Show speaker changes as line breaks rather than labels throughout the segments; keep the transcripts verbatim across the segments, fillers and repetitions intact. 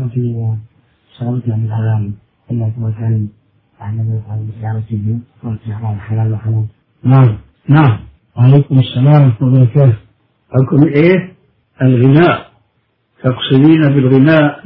يكون في شغلتنا بالحرام إلا إذا كان أعلم عن زيارة الدين والحرام حلال وحرام.
نعم نعم. وعليكم السلام ورحمة الله وبركاته. حكم إيه؟ الغناء. تقصدين بالغناء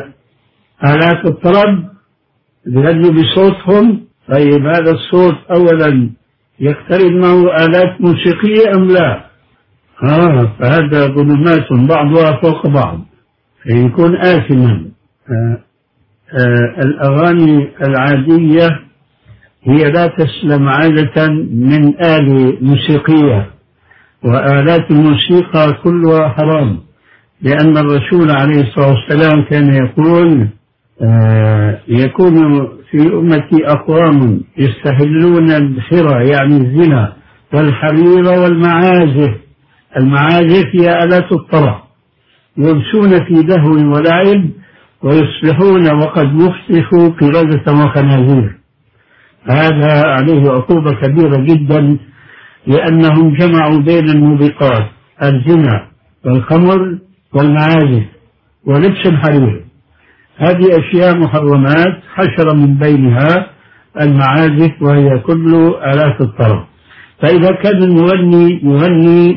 آلات الطرب بيغنوا بصوتهم؟ طيب هذا الصوت أولا يقترن معه آلات موسيقية أم لا؟ آه فهذا ظلمات بعضها فوق بعض فيكون آثما. آه آه الأغاني العادية هي لا تسلم عادة من آلة موسيقية، وآلات الموسيقى كلها حرام، لأن الرسول عليه الصلاة والسلام كان يقول آه يكون في أمتي أقوام يستهلون الحرى يعني الزنا والحرير والمعازف. المعازف هي آلات الطرب، يمشون في دهو ولعب ويصبحون وقد مفسحوا قردة وخنازير. هذا عليه عقوبة كبيرة جدا، لأنهم جمعوا بين الموبقات الزنا والخمر والمعازف ولبس الحرير. هذه أشياء محرمات، حشر من بينها المعازف وهي كل آلات الطرب. فإذا كان المغني يغني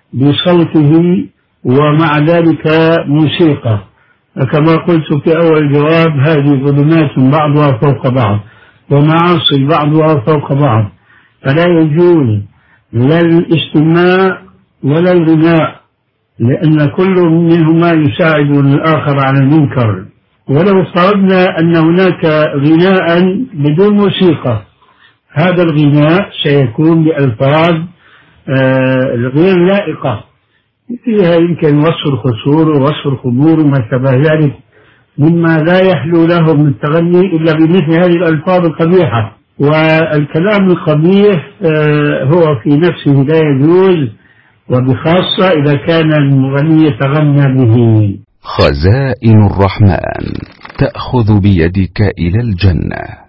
بصوته ومع ذلك موسيقى، كما قلت في أول الجواب هذه ظلمات بعضها فوق بعض ومعاصي بعضها فوق بعض، فلا يجوز لا الاستماع ولا الغناء، لأن كل منهما يساعد الآخر على المنكر. ولو فرضنا أن هناك غناء بدون موسيقى، هذا الغناء سيكون بألفاظ آه غير لائقة، فيها يمكن وصف الخسور ووصف الخمور وما شابه ذلك، مما لا يحلو له من التغني إلا بمثل هذه الألفاظ القبيحة. والكلام القبيح آه هو في نفسه لا يجوز، وبخاصة إذا كان المغني يتغنى به.
خزائن الرحمن تأخذ بيدك إلى الجنة.